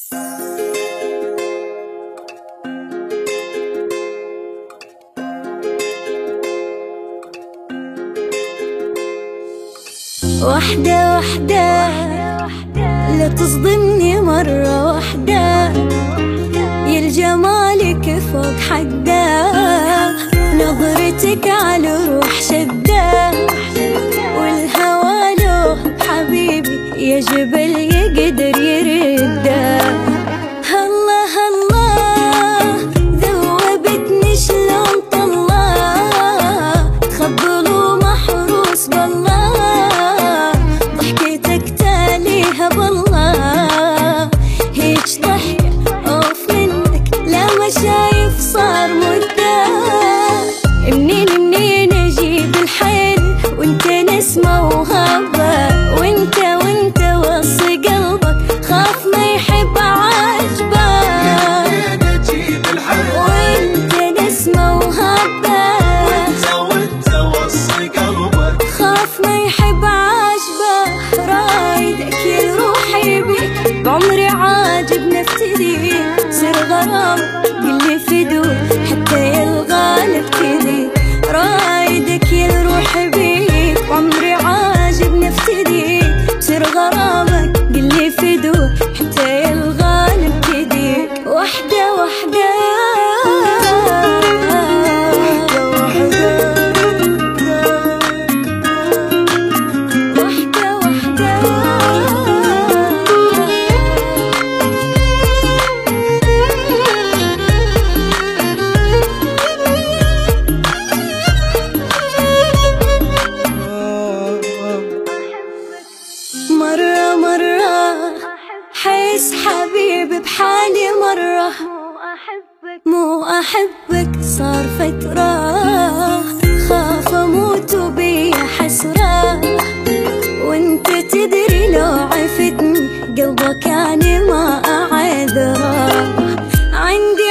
وحدة وحدة لا تصدمني مرة واحدة، يا الجمالك فوق حده، نظرتك على روح شده، والهوى له حبيبي يا جبل يقدر يرده. هلا هلا ذوبتني شلون طلع، تخبل محروس بالله، ضحكتك تاليها بالله، هيج ضحكة اوف منك لا ما شايف صار مدة. منين اجيب الحيل وانت نسمة وهبة، وانت وصي قلبك خاف ما يحب عاجبه. منين اجيب الحيل وانت نسمة وهبة، وانت وصي قلبك خاف ما يحب عاجبه. رايدك يا روحي بيك بعمري عاجب نفتدي، سر غرام قلي فدو حتى يلغى نبتدي. رايدك يا روحي بيك بعمري عاجب نفتدي، سر غرامك قلي فدو حتى يلغى نبتدي. وحدة وحدة مرة حيس حبيبي بحالي مرة، مو أحبك صار فترة، خاف أموت وبي حسرة، وانت تدري لو عفتني قلبك يعني ما أعذره. عندي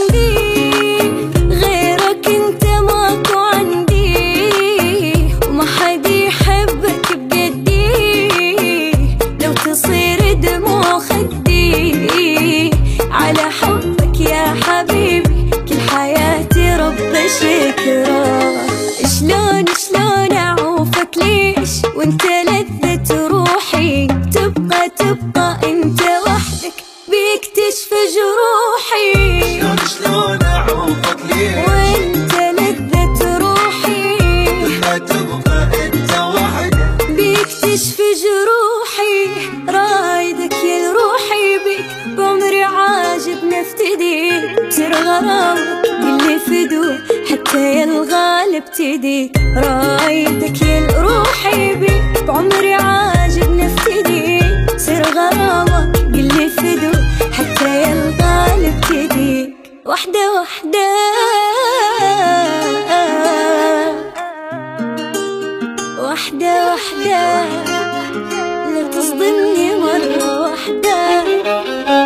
غيرك انت ماكو عندي، وما حد يحبك بجدي، لو تصير دموع خدي على حبك يا حبيبي كل حياتي رب شكرا. شلون اعوفك ليش وانت لذة روحي، تبقى انت وحدك بيك تشفى جروحي. شلون اعوفك ليش وانت لذة روحي، تبقى انت وحدك بيك تشفي جروحي. رايدك يا روحي بيك بعمري عاجب نفتدي، بسر غرامك قلي فدو حتى يلغى نبتدي. رايدك يا روحي بيك بعمري عاجب نفتدي، بسر غرامك قلي فدو حتى يلغى نبتدي. وحدة وحدة وحدة وحدة لا تصدمني مرة واحدة.